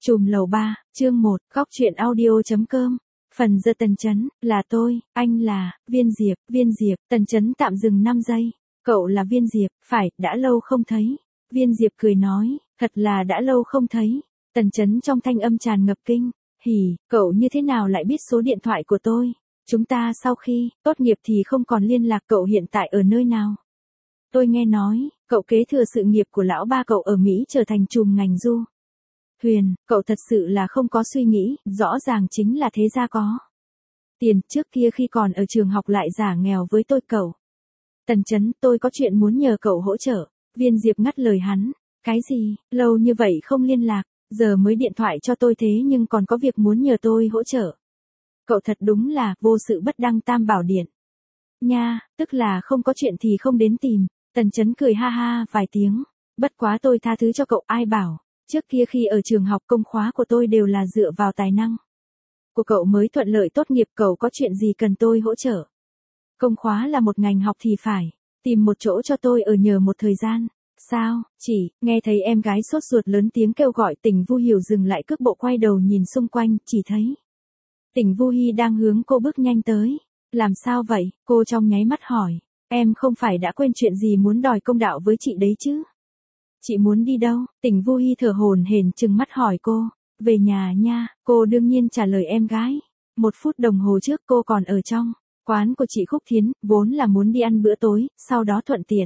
Chùm lầu 3, chương 1, góc chuyện audio.com. Phần giờ Tần Chấn, là tôi, anh là, Viên Diệp, Tần Chấn tạm dừng 5 giây. Cậu là Viên Diệp, phải, đã lâu không thấy. Viên Diệp cười nói, thật là đã lâu không thấy. Tần Chấn trong thanh âm tràn ngập kinh, hỉ, cậu như thế nào lại biết số điện thoại của tôi? Chúng ta sau khi tốt nghiệp thì không còn liên lạc, cậu hiện tại ở nơi nào? Tôi nghe nói, cậu kế thừa sự nghiệp của lão ba cậu ở Mỹ trở thành trùm ngành du thuyền, cậu thật sự là không có suy nghĩ, rõ ràng chính là thế gia có tiền, trước kia khi còn ở trường học lại giả nghèo với tôi cậu. Tần Chấn, tôi có chuyện muốn nhờ cậu hỗ trợ. Viên Diệp ngắt lời hắn, cái gì, lâu như vậy không liên lạc, giờ mới điện thoại cho tôi thế nhưng còn có việc muốn nhờ tôi hỗ trợ. Cậu thật đúng là, vô sự bất đăng tam bảo điện. Nha, tức là không có chuyện thì không đến tìm. Tần Chấn cười ha ha vài tiếng, bất quá tôi tha thứ cho cậu, ai bảo. Trước kia khi ở trường học công khóa của tôi đều là dựa vào tài năng của cậu mới thuận lợi tốt nghiệp, cậu có chuyện gì cần tôi hỗ trợ? Công khóa là một ngành học thì phải tìm một chỗ cho tôi ở nhờ một thời gian. Sao, chỉ, nghe thấy em gái sốt ruột lớn tiếng kêu gọi, Tỉnh Vu Hiểu dừng lại cước bộ quay đầu nhìn xung quanh, chỉ thấy Tỉnh Vu Hi đang hướng cô bước nhanh tới. Làm sao vậy? Cô trong nháy mắt hỏi, em không phải đã quên chuyện gì muốn đòi công đạo với chị đấy chứ? Chị muốn đi đâu? Tỉnh Vu Hi thở hổn hển trừng mắt hỏi cô. Về nhà nha, cô đương nhiên trả lời em gái. 1 phút đồng hồ trước cô còn ở trong quán của chị Khúc Thiến, vốn là muốn đi ăn bữa tối, sau đó thuận tiện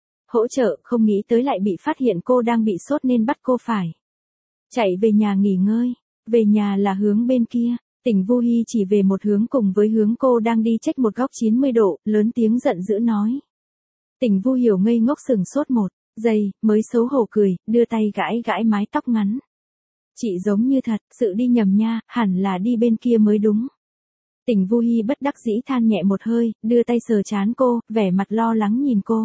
hỗ trợ, không nghĩ tới lại bị phát hiện cô đang bị sốt nên bắt cô phải chạy về nhà nghỉ ngơi. Về nhà là hướng bên kia. Tỉnh Vu Hi chỉ về một hướng cùng với hướng cô đang đi, chếch một góc 90 độ, lớn tiếng giận dữ nói. Tỉnh Vu Hiểu ngây ngốc sừng sốt 1 giây, mới xấu hổ cười, đưa tay gãi gãi mái tóc ngắn. Chị giống như thật, sự đi nhầm nha, hẳn là đi bên kia mới đúng. Tỉnh Vu Hi bất đắc dĩ than nhẹ một hơi, đưa tay sờ trán cô, vẻ mặt lo lắng nhìn cô.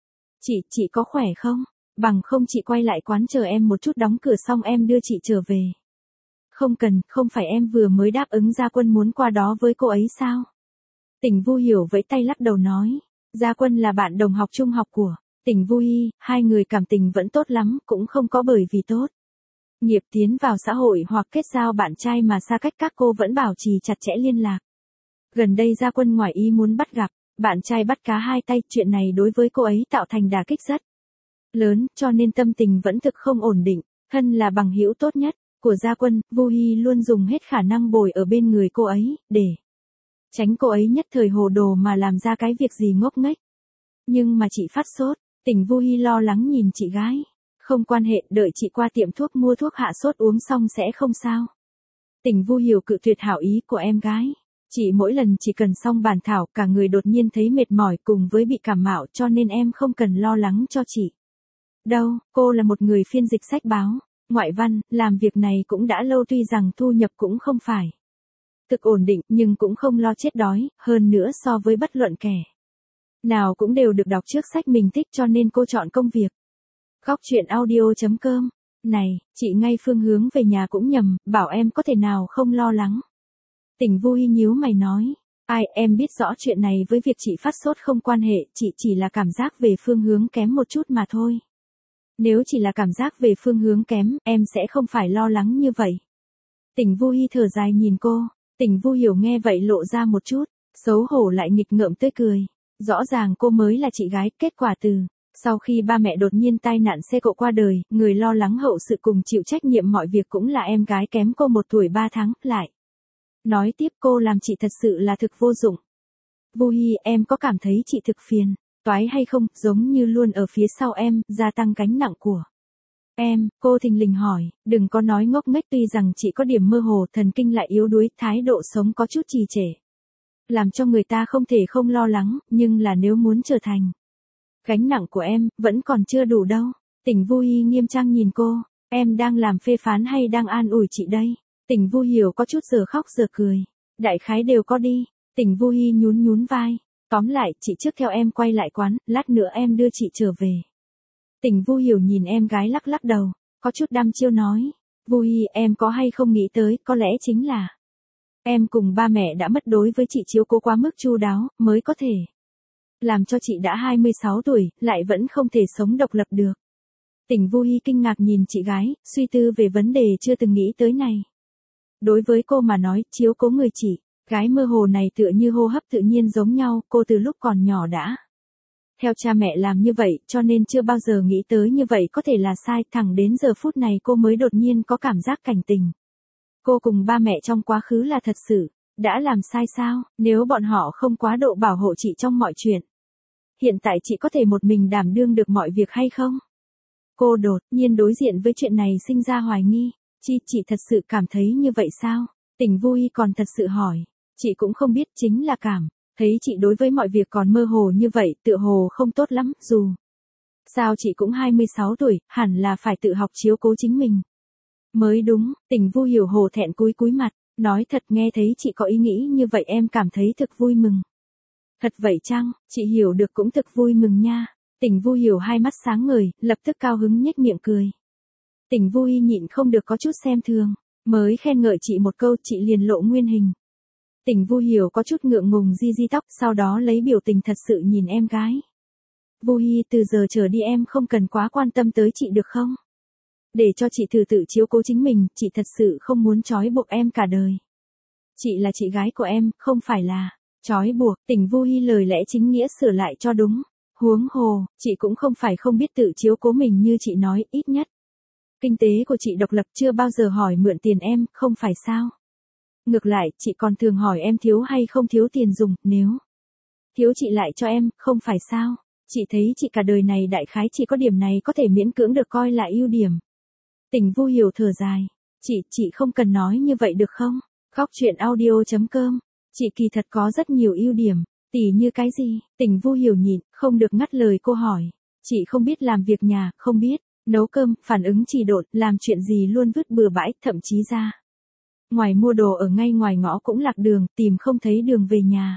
Chị có khỏe không? Bằng không chị quay lại quán chờ em một chút, đóng cửa xong em đưa chị trở về. Không cần, không phải em vừa mới đáp ứng Gia Quân muốn qua đó với cô ấy sao? Tỉnh Vu Hiểu vẫy tay lắc đầu nói. Gia Quân là bạn đồng học trung học của Tỉnh Vu Hi, hai người cảm tình vẫn tốt lắm, cũng không có bởi vì tốt nghiệp tiến vào xã hội hoặc kết giao bạn trai mà xa cách, các cô vẫn bảo trì chặt chẽ liên lạc. Gần đây Gia Quân ngoài ý muốn bắt gặp bạn trai bắt cá hai tay, chuyện này đối với cô ấy tạo thành đả kích rất lớn, cho nên tâm tình vẫn thực không ổn định. Thân là bằng hữu tốt nhất của Gia Quân, Vu Hi luôn dùng hết khả năng bồi ở bên người cô ấy, để tránh cô ấy nhất thời hồ đồ mà làm ra cái việc gì ngốc nghếch. Nhưng mà chị phát sốt. Tỉnh Vu Hi lo lắng nhìn chị gái. Không quan hệ, đợi chị qua tiệm thuốc mua thuốc hạ sốt uống xong sẽ không sao. Tỉnh Vu Hiểu cự tuyệt hảo ý của em gái. Chị mỗi lần chỉ cần xong bản thảo, cả người đột nhiên thấy mệt mỏi cùng với bị cảm mạo, cho nên em không cần lo lắng cho chị. Đâu, cô là một người phiên dịch sách báo, ngoại văn, làm việc này cũng đã lâu, tuy rằng thu nhập cũng không phải thực ổn định, nhưng cũng không lo chết đói, hơn nữa so với bất luận kẻ nào cũng đều được đọc trước sách mình thích, cho nên cô chọn công việc. Góc chuyện audio.com. Này, chị ngay phương hướng về nhà cũng nhầm, bảo em có thể nào không lo lắng. Tỉnh Vu Hi nhíu mày nói. Ai, em biết rõ chuyện này với việc chị phát sốt không quan hệ, chị chỉ là cảm giác về phương hướng kém một chút mà thôi. Nếu chỉ là cảm giác về phương hướng kém, em sẽ không phải lo lắng như vậy. Tỉnh Vu Hi thở dài nhìn cô. Tỉnh Vu Hiểu nghe vậy lộ ra một chút xấu hổ lại nghịch ngợm tươi cười. Rõ ràng cô mới là chị gái, kết quả từ sau khi ba mẹ đột nhiên tai nạn xe cộ qua đời, người lo lắng hậu sự cùng chịu trách nhiệm mọi việc cũng là em gái kém cô 1 tuổi 3 tháng, lại nói tiếp cô làm chị thật sự là thực vô dụng. Vu Hi, em có cảm thấy chị thực phiền toái hay không, giống như luôn ở phía sau em, gia tăng gánh nặng của em? Cô thình lình hỏi. Đừng có nói ngốc nghếch, tuy rằng chị có điểm mơ hồ, thần kinh lại yếu đuối, thái độ sống có chút trì trệ, làm cho người ta không thể không lo lắng, nhưng là nếu muốn trở thành gánh nặng của em, vẫn còn chưa đủ đâu. Tỉnh Vu Hi nghiêm trang nhìn cô. Em đang làm phê phán hay đang an ủi chị đây? Tỉnh Vu Hiểu có chút giờ khóc giờ cười. Đại khái đều có đi. Tỉnh Vu Hi nhún nhún vai. Tóm lại, chị trước theo em quay lại quán, lát nữa em đưa chị trở về. Tỉnh Vu Hiểu nhìn em gái lắc lắc đầu, có chút đăm chiêu nói. Vu Hi, em có hay không nghĩ tới, có lẽ chính là em cùng ba mẹ đã mất đối với chị chiếu cố quá mức chu đáo, mới có thể làm cho chị đã 26 tuổi, lại vẫn không thể sống độc lập được. Tỉnh Vu Hi kinh ngạc nhìn chị gái, suy tư về vấn đề chưa từng nghĩ tới này. Đối với cô mà nói, chiếu cố người chị gái mơ hồ này tựa như hô hấp tự nhiên giống nhau, cô từ lúc còn nhỏ đã theo cha mẹ làm như vậy, cho nên chưa bao giờ nghĩ tới như vậy có thể là sai, thẳng đến giờ phút này cô mới đột nhiên có cảm giác cảnh tỉnh. Cô cùng ba mẹ trong quá khứ là thật sự đã làm sai sao, nếu bọn họ không quá độ bảo hộ chị trong mọi chuyện. Hiện tại chị có thể một mình đảm đương được mọi việc hay không? Cô đột nhiên đối diện với chuyện này sinh ra hoài nghi. Chị thật sự cảm thấy như vậy sao? Tỉnh Vu Hi còn thật sự hỏi. Chị cũng không biết, chính là cảm thấy chị đối với mọi việc còn mơ hồ như vậy, tựa hồ không tốt lắm, dù sao chị cũng 26 tuổi, hẳn là phải tự học chiếu cố chính mình. Mới đúng, Tỉnh Vu Hiểu hổ thẹn cúi cúi mặt, nói thật, nghe thấy chị có ý nghĩ như vậy em cảm thấy thực vui mừng. Thật vậy chăng, chị hiểu được cũng thực vui mừng nha. Tỉnh Vu Hiểu hai mắt sáng ngời, lập tức cao hứng nhếch miệng cười. Tỉnh Vu Hi nhịn không được có chút xem thường, mới khen ngợi chị một câu chị liền lộ nguyên hình. Tỉnh Vu Hiểu có chút ngượng ngùng di tóc, sau đó lấy biểu tình thật sự nhìn em gái. Vu Hi, từ giờ trở đi em không cần quá quan tâm tới chị được không? Để cho chị thử tự chiếu cố chính mình, chị thật sự không muốn trói buộc em cả đời. Chị là chị gái của em, không phải là trói buộc. Tỉnh Vu Hi lời lẽ chính nghĩa sửa lại cho đúng. Huống hồ, chị cũng không phải không biết tự chiếu cố mình như chị nói, ít nhất kinh tế của chị độc lập, chưa bao giờ hỏi mượn tiền em, không phải sao? Ngược lại, chị còn thường hỏi em thiếu hay không thiếu tiền dùng, nếu thiếu chị lại cho em, không phải sao? Chị thấy chị cả đời này đại khái chỉ có điểm này có thể miễn cưỡng được coi là ưu điểm. Tỉnh Vu Hiểu thở dài. Chị không cần nói như vậy được không? Góc truyện audio.com. Chị kỳ thật có rất nhiều ưu điểm. Tỉ như cái gì? Tỉnh Vu Hiểu nhịn, không được ngắt lời cô hỏi. Chị không biết làm việc nhà, không biết nấu cơm, phản ứng trì độn, làm chuyện gì luôn vứt bừa bãi, thậm chí ra ngoài mua đồ ở ngay ngoài ngõ cũng lạc đường, tìm không thấy đường về nhà.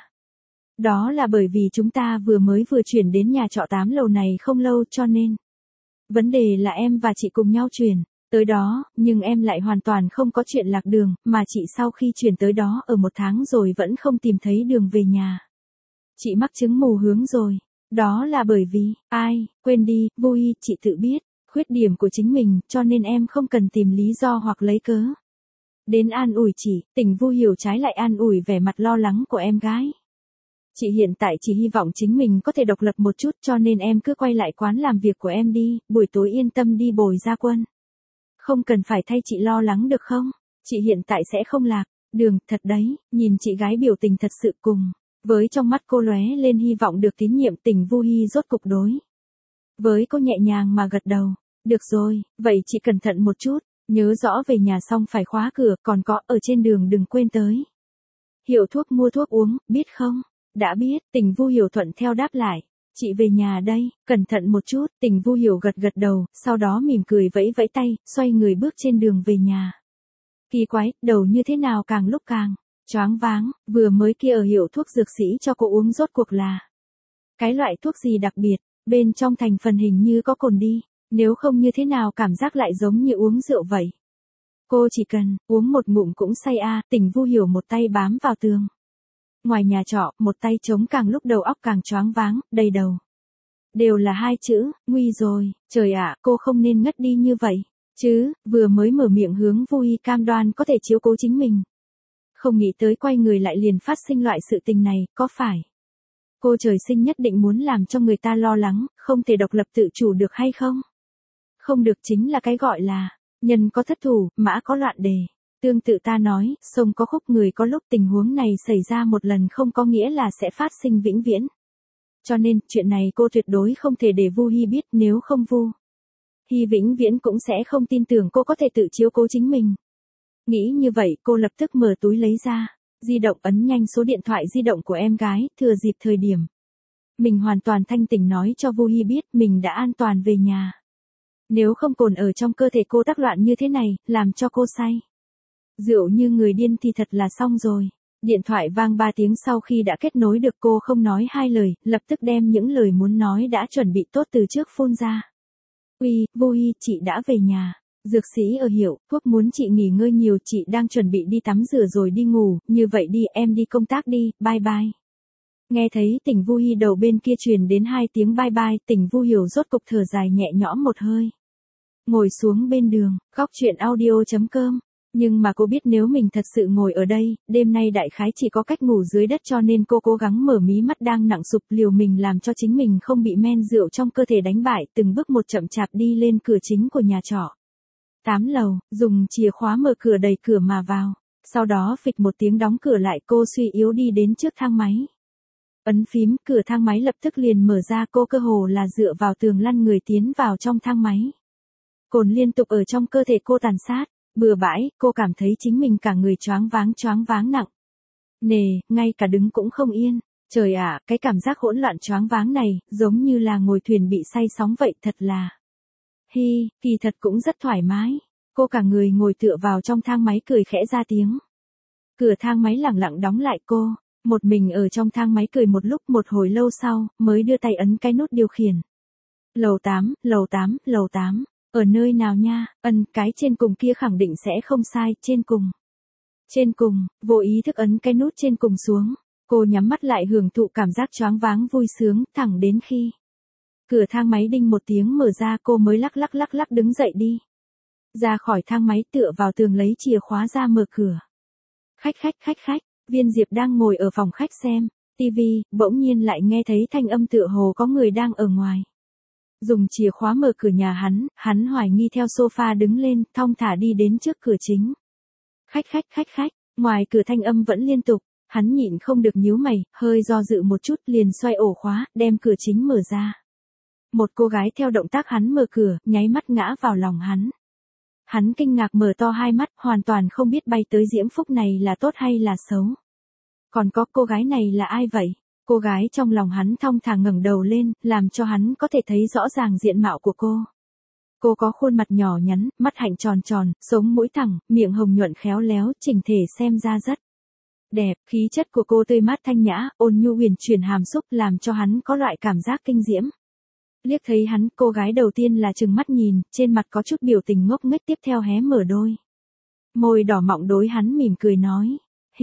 Đó là bởi vì chúng ta vừa chuyển đến nhà trọ 8 lầu này không lâu, cho nên vấn đề là em và chị cùng nhau chuyển tới đó, nhưng em lại hoàn toàn không có chuyện lạc đường, mà chị sau khi chuyển tới đó ở 1 tháng rồi vẫn không tìm thấy đường về nhà. Chị mắc chứng mù hướng rồi. Đó là bởi vì, quên đi, Vu Hi, chị tự biết khuyết điểm của chính mình, cho nên em không cần tìm lý do hoặc lấy cớ đến an ủi chị. Tỉnh Vu Hiểu trái lại an ủi vẻ mặt lo lắng của em gái. Chị hiện tại chỉ hy vọng chính mình có thể độc lập một chút, cho nên em cứ quay lại quán làm việc của em đi, buổi tối yên tâm đi bồi ra quân. Không cần phải thay chị lo lắng được không? Chị hiện tại sẽ không lạc đường, thật đấy. Nhìn chị gái biểu tình thật sự cùng với trong mắt cô lóe lên hy vọng được tín nhiệm, Tỉnh Vu Hi rốt cục đối với cô nhẹ nhàng mà gật đầu. Được rồi, vậy chị cẩn thận một chút, nhớ rõ về nhà xong phải khóa cửa, còn có ở trên đường đừng quên tới hiệu thuốc mua thuốc uống, biết không? Đã biết. Tỉnh Vu Hiểu thuận theo đáp lại. Chị về nhà đây, cẩn thận một chút. Tỉnh Vu Hiểu gật gật đầu, sau đó mỉm cười vẫy vẫy tay, xoay người bước trên đường về nhà. Kỳ quái, đầu như thế nào càng lúc càng choáng váng, vừa mới kia ở hiệu thuốc dược sĩ cho cô uống rốt cuộc là cái loại thuốc gì đặc biệt, bên trong thành phần hình như có cồn đi, nếu không như thế nào cảm giác lại giống như uống rượu vậy. Cô chỉ cần uống một ngụm cũng say a. Tỉnh Vu Hiểu một tay bám vào tường ngoài nhà trọ, một tay chống càng lúc đầu óc càng choáng váng, đầy đầu đều là 2 chữ, nguy rồi. Trời ạ, cô không nên ngất đi như vậy chứ. Vừa mới mở miệng hướng Vu Hi cam đoan có thể chiếu cố chính mình, không nghĩ tới quay người lại liền phát sinh loại sự tình này, có phải cô trời sinh nhất định muốn làm cho người ta lo lắng, không thể độc lập tự chủ được hay không? Không được chính là cái gọi là nhân có thất thủ, mã có loạn đề. Tương tự ta nói, sông có khúc, người có lúc, tình huống này xảy ra một lần không có nghĩa là sẽ phát sinh vĩnh viễn. Cho nên, chuyện này cô tuyệt đối không thể để Vu Hi biết, nếu không Vu Hi vĩnh viễn cũng sẽ không tin tưởng cô có thể tự chiếu cố chính mình. Nghĩ như vậy, cô lập tức mở túi lấy ra di động, ấn nhanh số điện thoại di động của em gái, thừa dịp thời điểm mình hoàn toàn thanh tỉnh nói cho Vu Hi biết mình đã an toàn về nhà. Nếu không cồn ở trong cơ thể cô tác loạn như thế này, làm cho cô say rượu như người điên thì thật là xong rồi. Điện thoại vang 3 tiếng sau khi đã kết nối được, cô không nói hai lời, lập tức đem những lời muốn nói đã chuẩn bị tốt từ trước phun ra. Uy, Vu Hi, chị đã về nhà. Dược sĩ ở hiệu thuốc muốn chị nghỉ ngơi nhiều, chị đang chuẩn bị đi tắm rửa rồi đi ngủ, như vậy đi, em đi công tác đi, bye bye. Nghe thấy Tỉnh Vu Hi đầu bên kia truyền đến 2 tiếng bye bye, Tỉnh Vu Hiểu rốt cục thở dài nhẹ nhõm một hơi. ngồi xuống bên đường, góc chuyện audio.com. Nhưng mà cô biết nếu mình thật sự ngồi ở đây, đêm nay đại khái chỉ có cách ngủ dưới đất, cho nên cô cố gắng mở mí mắt đang nặng sụp, liều mình làm cho chính mình không bị men rượu trong cơ thể đánh bại, từng bước một chậm chạp đi lên cửa chính của nhà trọ. 8 lầu, dùng chìa khóa mở cửa, đẩy cửa mà vào. Sau đó phịch một tiếng đóng cửa lại, cô suy yếu đi đến trước thang máy. Ấn phím, cửa thang máy lập tức liền mở ra, cô cơ hồ là dựa vào tường lăn người tiến vào trong thang máy. Cồn liên tục ở trong cơ thể cô tàn sát, bừa bãi, cô cảm thấy chính mình cả người choáng váng nặng nề, ngay cả đứng cũng không yên. Trời ạ, cái cảm giác hỗn loạn choáng váng này, giống như là ngồi thuyền bị say sóng vậy, thật là. Kỳ thật cũng rất thoải mái. Cô cả người ngồi tựa vào trong thang máy, cười khẽ ra tiếng. Cửa thang máy lẳng lặng đóng lại, cô một mình ở trong thang máy cười một lúc, một hồi lâu sau, mới đưa tay ấn cái nút điều khiển. Lầu 8, lầu 8, lầu 8. Ở nơi nào nha? Cái trên cùng kia khẳng định sẽ không sai, trên cùng. Trên cùng, vô ý thức ấn cái nút trên cùng xuống. Cô nhắm mắt lại hưởng thụ cảm giác choáng váng vui sướng, thẳng đến khi cửa thang máy đinh một tiếng mở ra, cô mới lắc lắc đứng dậy đi. Ra khỏi thang máy, tựa vào tường lấy chìa khóa ra mở cửa. Khách. Viên Diệp đang ngồi ở phòng khách xem tivi, bỗng nhiên lại nghe thấy thanh âm tựa hồ có người đang ở ngoài. Dùng chìa khóa mở cửa nhà hắn hoài nghi theo sofa đứng lên, thong thả đi đến trước cửa chính. Khách, ngoài cửa thanh âm vẫn liên tục, hắn nhịn không được nhíu mày, hơi do dự một chút liền xoay ổ khóa, đem cửa chính mở ra. Một cô gái theo động tác hắn mở cửa, nháy mắt ngã vào lòng hắn. Hắn kinh ngạc mở to hai mắt, hoàn toàn không biết bay tới diễm phúc này là tốt hay là xấu. Còn có, cô gái này là ai vậy? Cô gái trong lòng hắn thong thả ngẩng đầu lên, làm cho hắn có thể thấy rõ ràng diện mạo của cô. Cô có khuôn mặt nhỏ nhắn, mắt hạnh tròn, sống mũi thẳng, miệng hồng nhuận khéo léo, chỉnh thể xem ra rất đẹp. Khí chất của cô tươi mát thanh nhã, ôn nhu huyền chuyển hàm xúc, làm cho hắn có loại cảm giác kinh diễm. Liếc thấy hắn, cô gái đầu tiên là trừng mắt nhìn, trên mặt có chút biểu tình ngốc nghếch, tiếp theo hé mở đôi môi đỏ mọng đối hắn mỉm cười nói.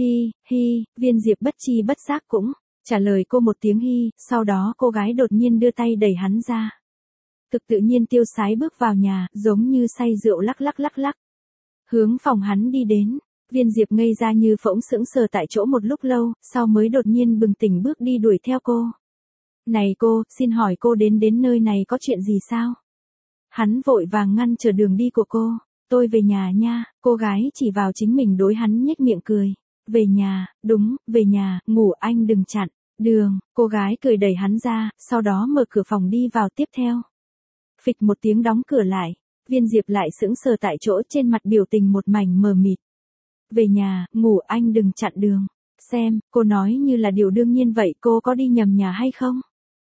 Viên Diệp bất chi bất giác cũng trả lời cô một tiếng hi, sau đó cô gái đột nhiên đưa tay đẩy hắn ra. Thực tự nhiên tiêu sái bước vào nhà, giống như say rượu lắc. Hướng phòng hắn đi đến, Viên Diệp ngây ra như phỗng, sững sờ tại chỗ một lúc lâu, sau mới đột nhiên bừng tỉnh bước đi đuổi theo cô. Này cô, xin hỏi cô đến nơi này có chuyện gì sao? Hắn vội vàng ngăn trở đường đi của cô. Tôi về nhà nha, cô gái chỉ vào chính mình đối hắn nhếch miệng cười. Về nhà, đúng, về nhà, ngủ, anh đừng chặn đường. Cô gái cười đẩy hắn ra, sau đó mở cửa phòng đi vào. Tiếp theo, phịch một tiếng đóng cửa lại. Viên Diệp lại sững sờ tại chỗ, trên mặt biểu tình một mảnh mờ mịt. Về nhà, ngủ, anh đừng chặn đường. Xem, cô nói như là điều đương nhiên vậy, cô có đi nhầm nhà hay không?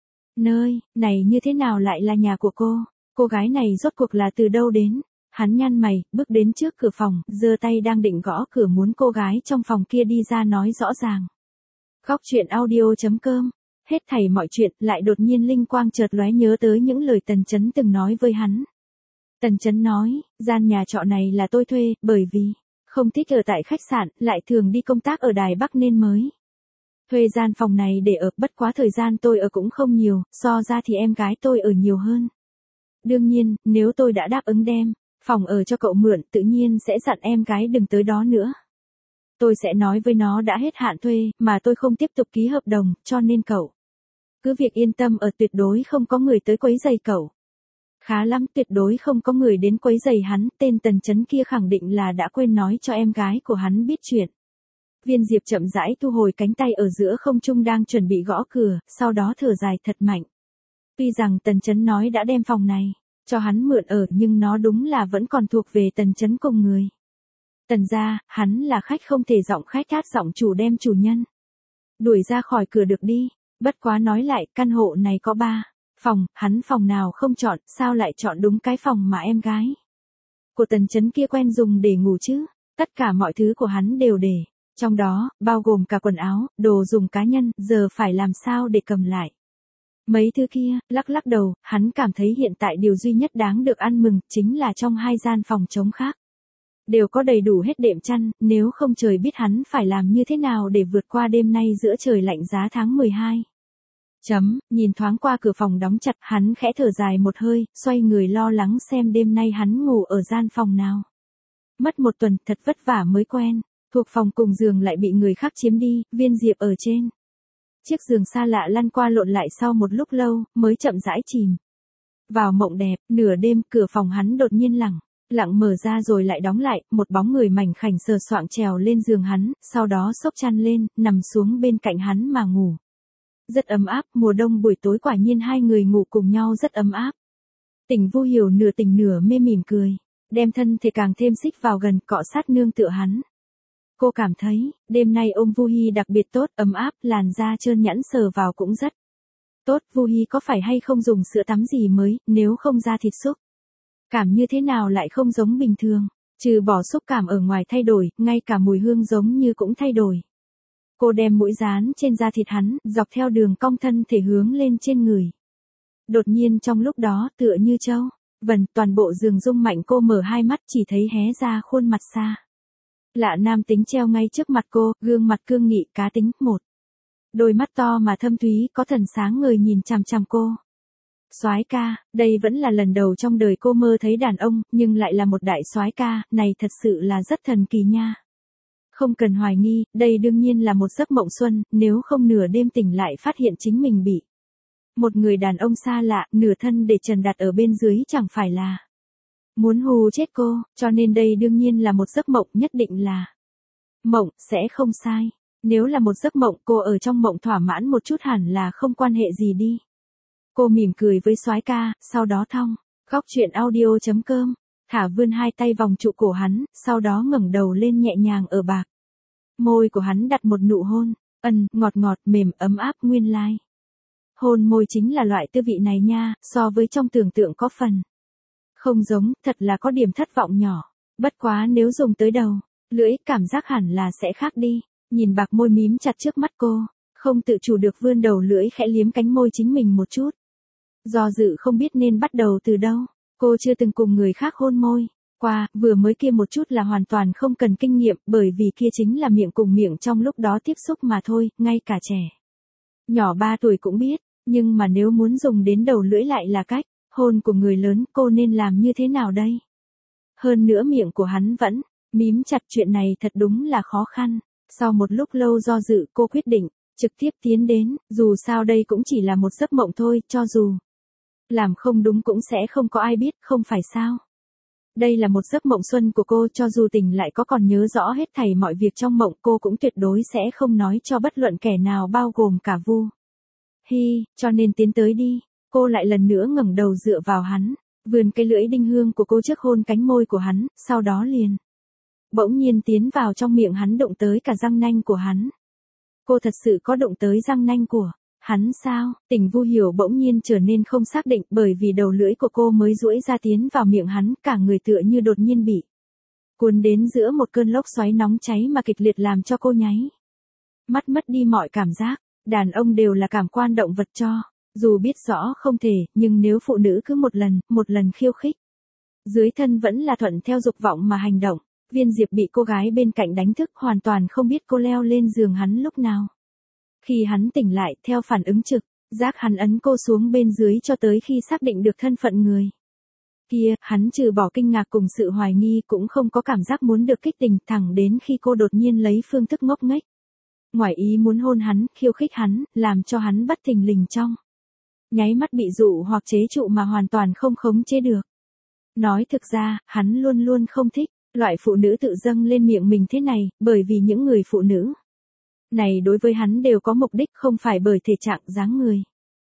Nơi này như thế nào lại là nhà của cô? Cô gái này rốt cuộc là từ đâu đến? Hắn nhăn mày, bước đến trước cửa phòng, giơ tay đang định gõ cửa, muốn cô gái trong phòng kia đi ra nói rõ ràng. Góc chuyện audio.com. Hết thảy mọi chuyện, lại đột nhiên linh quang chợt lóe, nhớ tới những lời Tần Chấn từng nói với hắn. Tần Chấn nói, gian nhà trọ này là tôi thuê, bởi vì không thích ở tại khách sạn, lại thường đi công tác ở Đài Bắc nên mới thuê gian phòng này để ở, bất quá thời gian tôi ở cũng không nhiều, so ra thì em gái tôi ở nhiều hơn. Đương nhiên, nếu tôi đã đáp ứng đem phòng ở cho cậu mượn, tự nhiên sẽ dặn em gái đừng tới đó nữa. Tôi sẽ nói với nó đã hết hạn thuê, mà tôi không tiếp tục ký hợp đồng, cho nên cậu cứ việc yên tâm ở, tuyệt đối không có người tới quấy rầy cậu. Khá lắm, tuyệt đối không có người đến quấy rầy hắn. Tên Tần Chấn kia khẳng định là đã quên nói cho em gái của hắn biết chuyện. Viên Diệp chậm rãi thu hồi cánh tay ở giữa không trung đang chuẩn bị gõ cửa, sau đó thở dài thật mạnh. Tuy rằng Tần Chấn nói đã đem phòng này cho hắn mượn ở, nhưng nó đúng là vẫn còn thuộc về Tần Chấn cùng người. Tần gia, hắn là khách, không thể giọng khách hát giọng chủ đem chủ nhân đuổi ra khỏi cửa được đi. Bất quá nói lại, căn hộ này có 3 phòng, hắn phòng nào không chọn, sao lại chọn đúng cái phòng mà em gái của Tần Chấn kia quen dùng để ngủ chứ? Tất cả mọi thứ của hắn đều để trong đó, bao gồm cả quần áo, đồ dùng cá nhân, giờ phải làm sao để cầm lại mấy thứ kia? Lắc đầu, hắn cảm thấy hiện tại điều duy nhất đáng được ăn mừng, chính là trong 2 gian phòng trống khác đều có đầy đủ hết đệm chăn, nếu không trời biết hắn phải làm như thế nào để vượt qua đêm nay giữa trời lạnh giá tháng 12. Nhìn thoáng qua cửa phòng đóng chặt, hắn khẽ thở dài một hơi, xoay người lo lắng xem đêm nay hắn ngủ ở gian phòng nào. Mất một tuần, thật vất vả mới quen, thuộc phòng cùng giường lại bị người khác chiếm đi, Viên Diệp ở trên. Chiếc giường xa lạ lăn qua lộn lại sau một lúc lâu, mới chậm rãi chìm vào mộng đẹp. Nửa đêm, cửa phòng hắn đột nhiên lặng mở ra rồi lại đóng lại, một bóng người mảnh khảnh sờ soạng trèo lên giường hắn, sau đó xốc chăn lên, nằm xuống bên cạnh hắn mà ngủ. Rất ấm áp, mùa đông buổi tối quả nhiên hai người ngủ cùng nhau rất ấm áp. Tỉnh Vu Hiểu nửa tỉnh nửa mê mỉm cười, đem thân thể càng thêm xích vào gần, cọ sát nương tựa hắn. Cô cảm thấy, đêm nay ôm Vu Hi đặc biệt tốt, ấm áp, làn da trơn nhẵn sờ vào cũng rất tốt. Vu Hi có phải hay không dùng sữa tắm gì mới, nếu không da thịt xúc cảm như thế nào lại không giống bình thường, trừ bỏ xúc cảm ở ngoài thay đổi, ngay cả mùi hương giống như cũng thay đổi. Cô đem mũi dán trên da thịt hắn, dọc theo đường cong thân thể hướng lên trên người. Đột nhiên trong lúc đó, tựa như châu vần, toàn bộ giường rung mạnh, cô mở hai mắt chỉ thấy hé ra khuôn mặt xa lạ nam tính treo ngay trước mặt cô, gương mặt cương nghị cá tính, một đôi mắt to mà thâm thúy, có thần sáng ngời nhìn chằm chằm cô. Soái ca, đây vẫn là lần đầu trong đời cô mơ thấy đàn ông, nhưng lại là một đại soái ca, này thật sự là rất thần kỳ nha. Không cần hoài nghi, đây đương nhiên là một giấc mộng xuân, nếu không nửa đêm tỉnh lại phát hiện chính mình bị một người đàn ông xa lạ, nửa thân để trần đặt ở bên dưới chẳng phải là muốn hù chết cô, cho nên đây đương nhiên là một giấc mộng, nhất định là mộng, sẽ không sai. Nếu là một giấc mộng, cô ở trong mộng thỏa mãn một chút hẳn là không quan hệ gì đi. Cô mỉm cười với soái ca, sau đó thong khóc chuyện audio.com, thả vươn hai tay vòng trụ cổ hắn, sau đó ngẩng đầu lên nhẹ nhàng ở bạc môi của hắn đặt một nụ hôn, ngọt ngọt mềm ấm áp nguyên lai. Hôn môi chính là loại tư vị này nha, so với trong tưởng tượng có phần không giống, thật là có điểm thất vọng nhỏ. Bất quá nếu dùng tới đầu lưỡi, cảm giác hẳn là sẽ khác đi. Nhìn bạc môi mím chặt trước mắt cô, không tự chủ được vươn đầu lưỡi khẽ liếm cánh môi chính mình một chút. Do dự không biết nên bắt đầu từ đâu, cô chưa từng cùng người khác hôn môi qua, vừa mới kia một chút là hoàn toàn không cần kinh nghiệm, bởi vì kia chính là miệng cùng miệng trong lúc đó tiếp xúc mà thôi, ngay cả trẻ nhỏ 3 tuổi cũng biết, nhưng mà nếu muốn dùng đến đầu lưỡi lại là cách hôn của người lớn, cô nên làm như thế nào đây? Hơn nữa miệng của hắn vẫn mím chặt, chuyện này thật đúng là khó khăn. Sau một lúc lâu do dự, cô quyết định trực tiếp tiến đến, dù sao đây cũng chỉ là một giấc mộng thôi, cho dù làm không đúng cũng sẽ không có ai biết, không phải sao? Đây là một giấc mộng xuân của cô, cho dù tỉnh lại có còn nhớ rõ hết thảy mọi việc trong mộng, cô cũng tuyệt đối sẽ không nói cho bất luận kẻ nào, bao gồm cả Vu Hi, cho nên tiến tới đi. Cô lại lần nữa ngẩng đầu dựa vào hắn, vươn cái lưỡi đinh hương của cô trước hôn cánh môi của hắn, sau đó liền bỗng nhiên tiến vào trong miệng hắn, đụng tới cả răng nanh của hắn. Cô thật sự có đụng tới răng nanh của hắn sao? Tỉnh Vu Hiểu bỗng nhiên trở nên không xác định, bởi vì đầu lưỡi của cô mới duỗi ra tiến vào miệng hắn, cả người tựa như đột nhiên bị cuốn đến giữa một cơn lốc xoáy nóng cháy mà kịch liệt, làm cho cô nháy mắt mất đi mọi cảm giác. Đàn ông đều là cảm quan động vật cho dù biết rõ không thể, nhưng nếu phụ nữ cứ một lần khiêu khích, dưới thân vẫn là thuận theo dục vọng mà hành động. Viên Diệp bị cô gái bên cạnh đánh thức, hoàn toàn không biết cô leo lên giường hắn lúc nào. Khi hắn tỉnh lại, theo phản ứng trực giác hắn ấn cô xuống bên dưới cho tới khi xác định được thân phận người kia, hắn trừ bỏ kinh ngạc cùng sự hoài nghi cũng không có cảm giác muốn được kích tình, thẳng đến khi cô đột nhiên lấy phương thức ngốc nghếch ngoài ý muốn hôn hắn, khiêu khích hắn, làm cho hắn bất thình lình trong nháy mắt bị dụ hoặc chế trụ mà hoàn toàn không khống chế được. Nói thực ra, hắn luôn luôn không thích loại phụ nữ tự dâng lên miệng mình thế này, bởi vì những người phụ nữ này đối với hắn đều có mục đích, không phải bởi thể trạng dáng người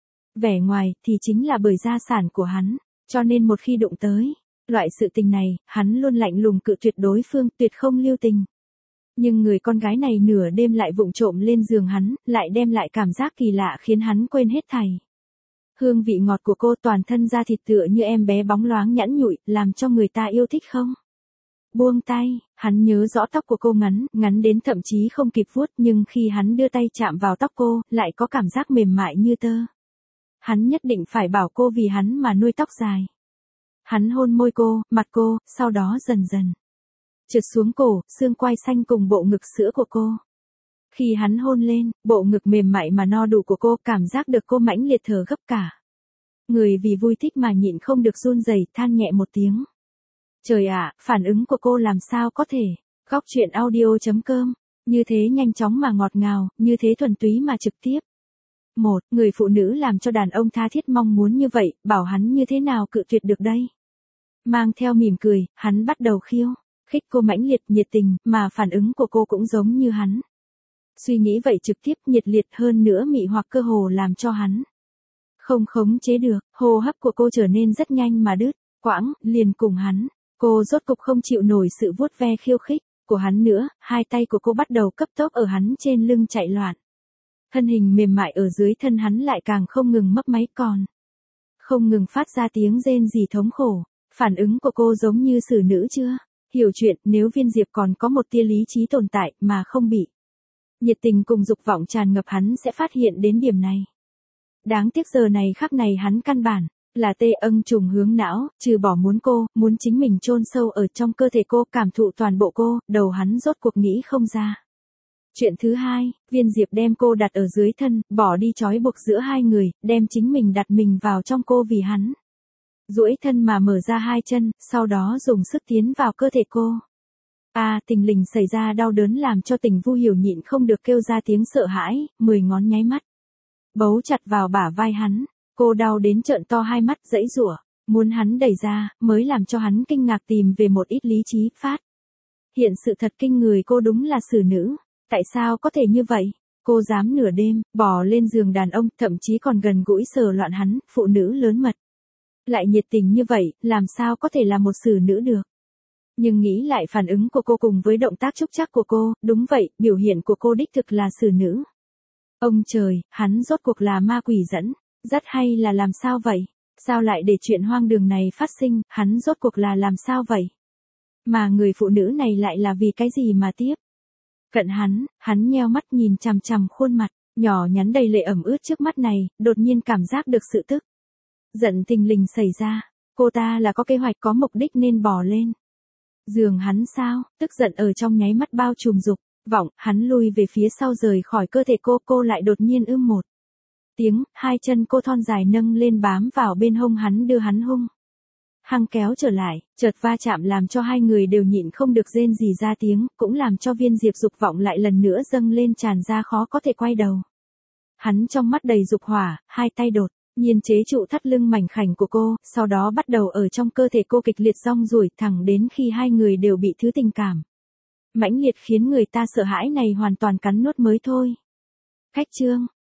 vẻ ngoài, thì chính là bởi gia sản của hắn. Cho nên một khi đụng tới loại sự tình này, hắn luôn lạnh lùng cự tuyệt đối phương, tuyệt không lưu tình. Nhưng người con gái này nửa đêm lại vụng trộm lên giường hắn, lại đem lại cảm giác kỳ lạ khiến hắn quên hết thảy. Hương vị ngọt của cô, toàn thân da thịt tựa như em bé bóng loáng nhẵn nhụi, làm cho người ta yêu thích không buông tay. Hắn nhớ rõ tóc của cô ngắn đến thậm chí không kịp vuốt, nhưng khi hắn đưa tay chạm vào tóc cô, lại có cảm giác mềm mại như tơ. Hắn nhất định phải bảo cô vì hắn mà nuôi tóc dài. Hắn hôn môi cô, mặt cô, sau đó dần dần trượt xuống cổ, xương quai xanh cùng bộ ngực sữa của cô. Khi hắn hôn lên, bộ ngực mềm mại mà no đủ của cô cảm giác được cô mãnh liệt thở gấp cả. Người vì vui thích mà nhịn không được run rẩy than nhẹ một tiếng. Trời ạ, phản ứng của cô làm sao có thể. Góc truyện audio.com, như thế nhanh chóng mà ngọt ngào, như thế thuần túy mà trực tiếp. Một, người phụ nữ làm cho đàn ông tha thiết mong muốn như vậy, bảo hắn như thế nào cự tuyệt được đây. Mang theo mỉm cười, hắn bắt đầu khiêu khích cô mãnh liệt nhiệt tình, mà phản ứng của cô cũng giống như hắn. Suy nghĩ vậy trực tiếp nhiệt liệt hơn nữa mị hoặc cơ hồ làm cho hắn không khống chế được, hô hấp của cô trở nên rất nhanh mà đứt, quãng, liền cùng hắn. Cô rốt cục không chịu nổi sự vuốt ve khiêu khích của hắn nữa, hai tay của cô bắt đầu cấp tốc ở hắn trên lưng chạy loạn. Thân hình mềm mại ở dưới thân hắn lại càng không ngừng mấp máy còn không ngừng phát ra tiếng rên rỉ thống khổ. Phản ứng của cô giống như xử nữ chưa hiểu chuyện, nếu Viên Diệp còn có một tia lý trí tồn tại mà không bị nhiệt tình cùng dục vọng tràn ngập hắn sẽ phát hiện đến điểm này. Đáng tiếc giờ này khắc này hắn căn bản là tê âng trùng hướng não, trừ bỏ muốn cô, muốn chính mình chôn sâu ở trong cơ thể cô, cảm thụ toàn bộ cô, đầu hắn rốt cuộc nghĩ không ra. Chuyện thứ hai, Viên Diệp đem cô đặt ở dưới thân, bỏ đi trói buộc giữa hai người, đem chính mình đặt mình vào trong cô vì hắn. Duỗi thân mà mở ra hai chân, sau đó dùng sức tiến vào cơ thể cô. Tình lình xảy ra đau đớn làm cho Tình Vu Hiểu nhịn không được kêu ra tiếng sợ hãi, 10 ngón nháy mắt bấu chặt vào bả vai hắn, cô đau đến trợn to hai mắt giãy giụa, muốn hắn đẩy ra, mới làm cho hắn kinh ngạc tìm về một ít lý trí phát. Hiện sự thật kinh người cô đúng là xử nữ, tại sao có thể như vậy? Cô dám nửa đêm bò lên giường đàn ông, thậm chí còn gần gũi sờ loạn hắn, phụ nữ lớn mật. Lại nhiệt tình như vậy, làm sao có thể là một xử nữ được? Nhưng nghĩ lại phản ứng của cô cùng với động tác trúc trắc của cô, đúng vậy, biểu hiện của cô đích thực là xử nữ. Ông trời, hắn rốt cuộc là ma quỷ dẫn dắt hay là làm sao vậy? Sao lại để chuyện hoang đường này phát sinh, hắn rốt cuộc là làm sao vậy? Mà người phụ nữ này lại là vì cái gì mà tiếp cận hắn nheo mắt nhìn chằm chằm khuôn mặt nhỏ nhắn đầy lệ ẩm ướt trước mắt này, đột nhiên cảm giác được sự tức giận thình lình xảy ra. Cô ta là có kế hoạch có mục đích nên bò lên giường hắn sao? Tức giận ở trong nháy mắt bao trùm dục vọng, hắn lui về phía sau rời khỏi cơ thể cô lại đột nhiên một tiếng, hai chân cô thon dài nâng lên bám vào bên hông hắn, đưa hắn hung hăng kéo trở lại, chợt va chạm làm cho hai người đều nhịn không được rên rỉ ra tiếng, cũng làm cho Viên Diệp dục vọng lại lần nữa dâng lên tràn ra khó có thể quay đầu. Hắn trong mắt đầy dục hỏa, hai tay đột nhiên chế trụ thắt lưng mảnh khảnh của cô, sau đó bắt đầu ở trong cơ thể cô kịch liệt rong ruổi thẳng đến khi hai người đều bị thứ tình cảm mãnh liệt khiến người ta sợ hãi này hoàn toàn cắn nuốt mới thôi. Khách chương